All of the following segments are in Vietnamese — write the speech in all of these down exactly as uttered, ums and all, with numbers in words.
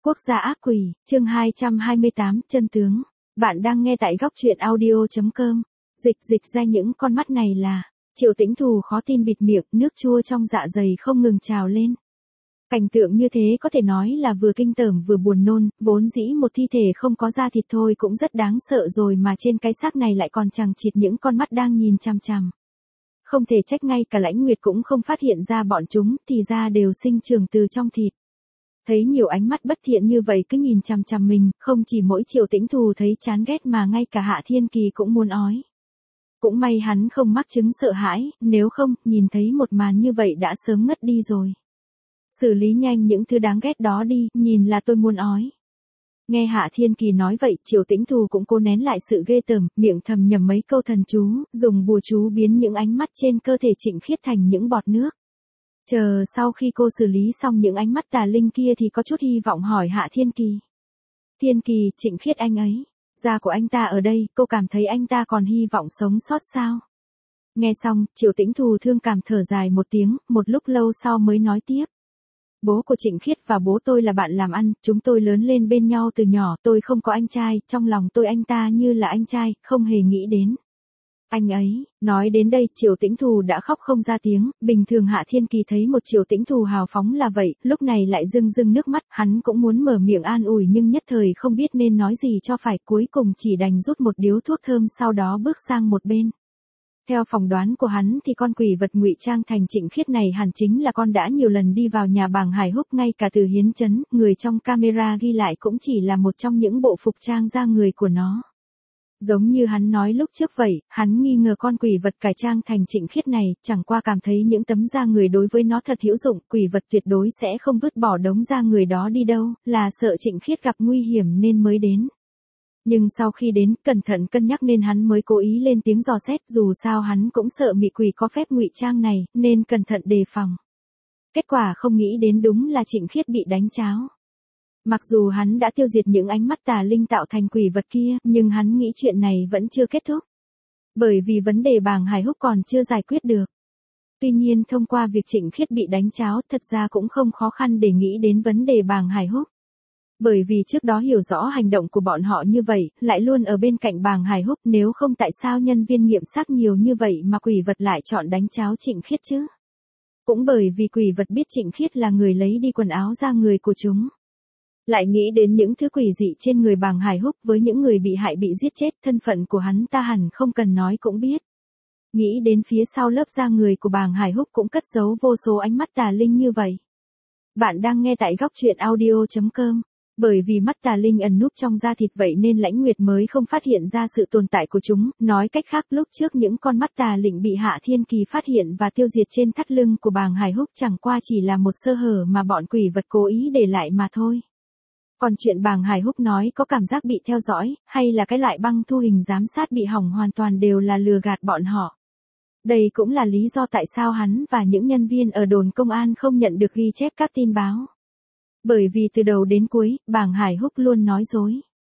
Quốc gia ác quỷ, chương hai trăm hai mươi tám, chân tướng. Bạn đang nghe tại góc truyện audio chấm com. Dịch dịch ra những con mắt này là, Triệu Tĩnh Thù khó tin bịt miệng, nước chua trong dạ dày không ngừng trào lên. Cảnh tượng như thế có thể nói là vừa kinh tởm vừa buồn nôn, vốn dĩ một thi thể không có da thịt thôi cũng rất đáng sợ rồi mà trên cái xác này lại còn chằng chịt những con mắt đang nhìn chằm chằm. Không thể trách ngay cả Lãnh Nguyệt cũng không phát hiện ra bọn chúng, thì ra đều sinh trưởng từ trong thịt. Thấy nhiều ánh mắt bất thiện như vậy cứ nhìn chằm chằm mình, không chỉ mỗi Triệu Tĩnh Thù thấy chán ghét mà ngay cả Hạ Thiên Kỳ cũng muốn ói. Cũng may hắn không mắc chứng sợ hãi, nếu không, nhìn thấy một màn như vậy đã sớm ngất đi rồi. Xử lý nhanh những thứ đáng ghét đó đi, nhìn là tôi muốn ói. Nghe Hạ Thiên Kỳ nói vậy, Triệu Tĩnh Thù cũng cố nén lại sự ghê tởm, miệng thầm nhẩm mấy câu thần chú, dùng bùa chú biến những ánh mắt trên cơ thể Trịnh Khiết thành những bọt nước. Chờ sau khi cô xử lý xong những ánh mắt tà linh kia thì có chút hy vọng hỏi Hạ Thiên Kỳ. Thiên Kỳ, Trịnh Khiết anh ấy, da của anh ta ở đây, cô cảm thấy anh ta còn hy vọng sống sót sao? Nghe xong, Triệu Tĩnh Thù thương cảm thở dài một tiếng, một lúc lâu sau mới nói tiếp. Bố của Trịnh Khiết và bố tôi là bạn làm ăn, chúng tôi lớn lên bên nhau từ nhỏ, tôi không có anh trai, trong lòng tôi anh ta như là anh trai, không hề nghĩ đến. Anh ấy, nói đến đây Triệu Tĩnh Thù đã khóc không ra tiếng, bình thường Hạ Thiên Kỳ thấy một Triệu Tĩnh Thù hào phóng là vậy, lúc này lại rưng rưng nước mắt, hắn cũng muốn mở miệng an ủi nhưng nhất thời không biết nên nói gì cho phải, cuối cùng chỉ đành rút một điếu thuốc thơm sau đó bước sang một bên. Theo phỏng đoán của hắn thì con quỷ vật ngụy trang thành Trịnh Khiết này hẳn chính là con đã nhiều lần đi vào nhà Bàng Hải Húc, ngay cả từ Hiến Chấn, người trong camera ghi lại cũng chỉ là một trong những bộ phục trang da người của nó. Giống như hắn nói lúc trước vậy, hắn nghi ngờ con quỷ vật cải trang thành Trịnh Khiết này, chẳng qua cảm thấy những tấm da người đối với nó thật hữu dụng, quỷ vật tuyệt đối sẽ không vứt bỏ đống da người đó đi đâu, là sợ Trịnh Khiết gặp nguy hiểm nên mới đến. Nhưng sau khi đến, cẩn thận cân nhắc nên hắn mới cố ý lên tiếng dò xét, dù sao hắn cũng sợ mị quỷ có phép ngụy trang này, nên cẩn thận đề phòng. Kết quả không nghĩ đến đúng là Trịnh Khiết bị đánh cháo. Mặc dù hắn đã tiêu diệt những ánh mắt tà linh tạo thành quỷ vật kia, nhưng hắn nghĩ chuyện này vẫn chưa kết thúc. Bởi vì vấn đề Bàng Hải Húc còn chưa giải quyết được. Tuy nhiên thông qua việc Trịnh Khiết bị đánh cháo, thật ra cũng không khó khăn để nghĩ đến vấn đề Bàng Hải Húc. Bởi vì trước đó hiểu rõ hành động của bọn họ như vậy, lại luôn ở bên cạnh Bàng Hải Húc, nếu không tại sao nhân viên nghiệm xác nhiều như vậy mà quỷ vật lại chọn đánh cháo Trịnh Khiết chứ? Cũng bởi vì quỷ vật biết Trịnh Khiết là người lấy đi quần áo da người của chúng. Lại nghĩ đến những thứ quỷ dị trên người Bàng Hải Húc, với những người bị hại bị giết chết, thân phận của hắn ta hẳn không cần nói cũng biết. Nghĩ đến phía sau lớp da người của Bàng Hải Húc cũng cất giấu vô số ánh mắt tà linh như vậy. Bạn đang nghe tại góc truyện audio chấm com. Bởi vì mắt tà linh ẩn núp trong da thịt vậy nên Lãnh Nguyệt mới không phát hiện ra sự tồn tại của chúng, nói cách khác lúc trước những con mắt tà linh bị Hạ Thiên Kỳ phát hiện và tiêu diệt trên thắt lưng của Bàng Hải Húc chẳng qua chỉ là một sơ hở mà bọn quỷ vật cố ý để lại mà thôi. Còn chuyện Bàng Hải Húc nói có cảm giác bị theo dõi, hay là cái loại băng thu hình giám sát bị hỏng hoàn toàn đều là lừa gạt bọn họ. Đây cũng là lý do tại sao hắn và những nhân viên ở đồn công an không nhận được ghi chép các tin báo. Bởi vì từ đầu đến cuối, Bàng Hải Húc luôn nói dối.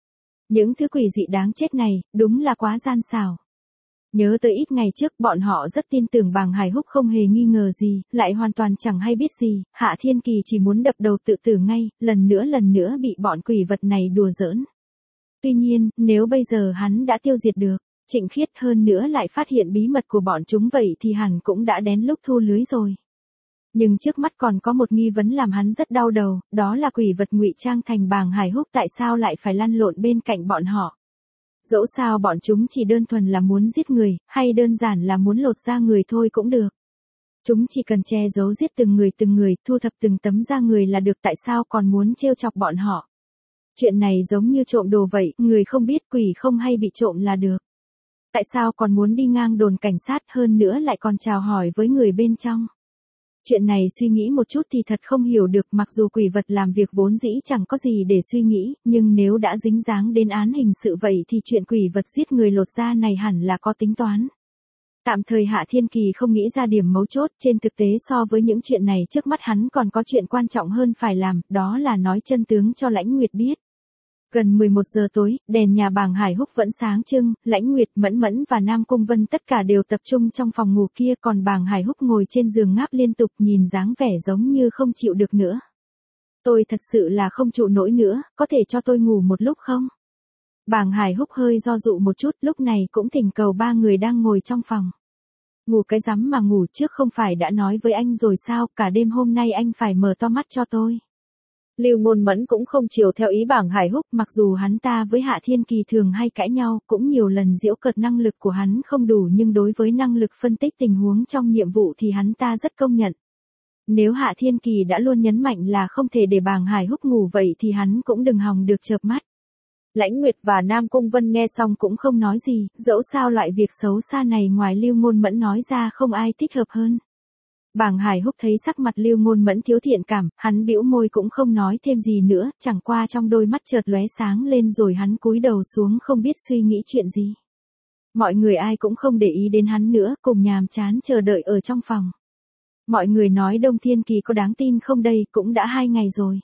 Những thứ quỷ dị đáng chết này, đúng là quá gian xảo. Nhớ tới ít ngày trước bọn họ rất tin tưởng Bàng Hải Húc không hề nghi ngờ gì, lại hoàn toàn chẳng hay biết gì, Hạ Thiên Kỳ chỉ muốn đập đầu tự tử ngay, lần nữa lần nữa bị bọn quỷ vật này đùa giỡn. Tuy nhiên, nếu bây giờ hắn đã tiêu diệt được Trịnh Khiết, hơn nữa lại phát hiện bí mật của bọn chúng vậy thì hẳn cũng đã đến lúc thu lưới rồi. Nhưng trước mắt còn có một nghi vấn làm hắn rất đau đầu, đó là quỷ vật ngụy trang thành Bàng Hải Húc tại sao lại phải lăn lộn bên cạnh bọn họ. Dẫu sao bọn chúng chỉ đơn thuần là muốn giết người, hay đơn giản là muốn lột da người thôi cũng được. Chúng chỉ cần che giấu giết từng người từng người, thu thập từng tấm da người là được, tại sao còn muốn trêu chọc bọn họ. Chuyện này giống như trộm đồ vậy, người không biết quỷ không hay bị trộm là được. Tại sao còn muốn đi ngang đồn cảnh sát, hơn nữa lại còn chào hỏi với người bên trong. Chuyện này suy nghĩ một chút thì thật không hiểu được, mặc dù quỷ vật làm việc vốn dĩ chẳng có gì để suy nghĩ, nhưng nếu đã dính dáng đến án hình sự vậy thì chuyện quỷ vật giết người lột da này hẳn là có tính toán. Tạm thời Hạ Thiên Kỳ không nghĩ ra điểm mấu chốt, trên thực tế so với những chuyện này trước mắt hắn còn có chuyện quan trọng hơn phải làm, đó là nói chân tướng cho Lãnh Nguyệt biết. Gần mười một giờ tối, đèn nhà Bàng Hải Húc vẫn sáng trưng, Lãnh Nguyệt, Mẫn Mẫn và Nam Cung Vân tất cả đều tập trung trong phòng ngủ kia, còn Bàng Hải Húc ngồi trên giường ngáp liên tục nhìn dáng vẻ giống như không chịu được nữa. Tôi thật sự là không trụ nổi nữa, có thể cho tôi ngủ một lúc không? Bàng Hải Húc hơi do dự một chút, lúc này cũng thỉnh cầu ba người đang ngồi trong phòng. Ngủ cái rắm mà ngủ, trước không phải đã nói với anh rồi sao, cả đêm hôm nay anh phải mở to mắt cho tôi. Lưu Ngôn Mẫn cũng không chiều theo ý Bàng Hải Húc, mặc dù hắn ta với Hạ Thiên Kỳ thường hay cãi nhau, cũng nhiều lần giễu cợt năng lực của hắn không đủ, nhưng đối với năng lực phân tích tình huống trong nhiệm vụ thì hắn ta rất công nhận. Nếu Hạ Thiên Kỳ đã luôn nhấn mạnh là không thể để Bàng Hải Húc ngủ vậy thì hắn cũng đừng hòng được chợp mắt. Lãnh Nguyệt và Nam Cung Vân nghe xong cũng không nói gì, dẫu sao loại việc xấu xa này ngoài Lưu Ngôn Mẫn nói ra không ai thích hợp hơn. Bàng Hải Húc thấy sắc mặt Lưu Ngôn Mẫn thiếu thiện cảm, hắn bĩu môi cũng không nói thêm gì nữa, chẳng qua trong đôi mắt chợt lóe sáng lên rồi hắn cúi đầu xuống không biết suy nghĩ chuyện gì. Mọi người ai cũng không để ý đến hắn nữa, cùng nhàm chán chờ đợi ở trong phòng. Mọi người nói Đông Thiên Kỳ có đáng tin không đây, cũng đã hai ngày rồi.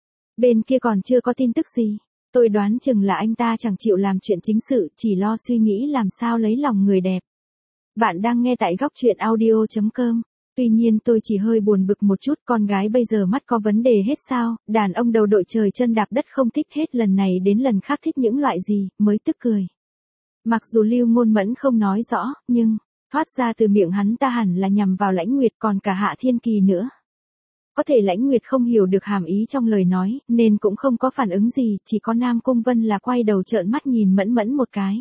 Bên kia còn chưa có tin tức gì. Tôi đoán chừng là anh ta chẳng chịu làm chuyện chính sự, chỉ lo suy nghĩ làm sao lấy lòng người đẹp. Bạn đang nghe tại góc truyện audio chấm com. Tuy nhiên tôi chỉ hơi buồn bực một chút, con gái bây giờ mắt có vấn đề hết sao, đàn ông đầu đội trời chân đạp đất không thích hết lần này đến lần khác thích những loại gì, mới tức cười. Mặc dù Lưu Ngôn Mẫn không nói rõ, nhưng, thoát ra từ miệng hắn ta hẳn là nhằm vào Lãnh Nguyệt còn cả Hạ Thiên Kỳ nữa. Có thể Lãnh Nguyệt không hiểu được hàm ý trong lời nói, nên cũng không có phản ứng gì, chỉ có Nam Cung Vân là quay đầu trợn mắt nhìn Mẫn Mẫn một cái.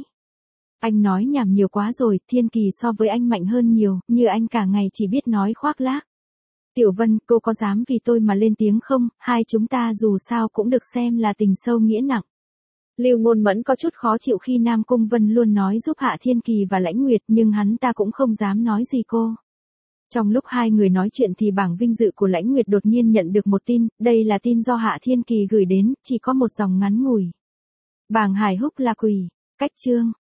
Anh nói nhảm nhiều quá rồi, Thiên Kỳ so với anh mạnh hơn nhiều, như anh cả ngày chỉ biết nói khoác lác. Tiểu Vân, cô có dám vì tôi mà lên tiếng không, hai chúng ta dù sao cũng được xem là tình sâu nghĩa nặng. Lưu Ngôn Mẫn có chút khó chịu khi Nam Cung Vân luôn nói giúp Hạ Thiên Kỳ và Lãnh Nguyệt, nhưng hắn ta cũng không dám nói gì cô. Trong lúc hai người nói chuyện thì bảng vinh dự của Lãnh Nguyệt đột nhiên nhận được một tin, đây là tin do Hạ Thiên Kỳ gửi đến, chỉ có một dòng ngắn ngủi. Bàng Hải Húc là quỷ, cách chương.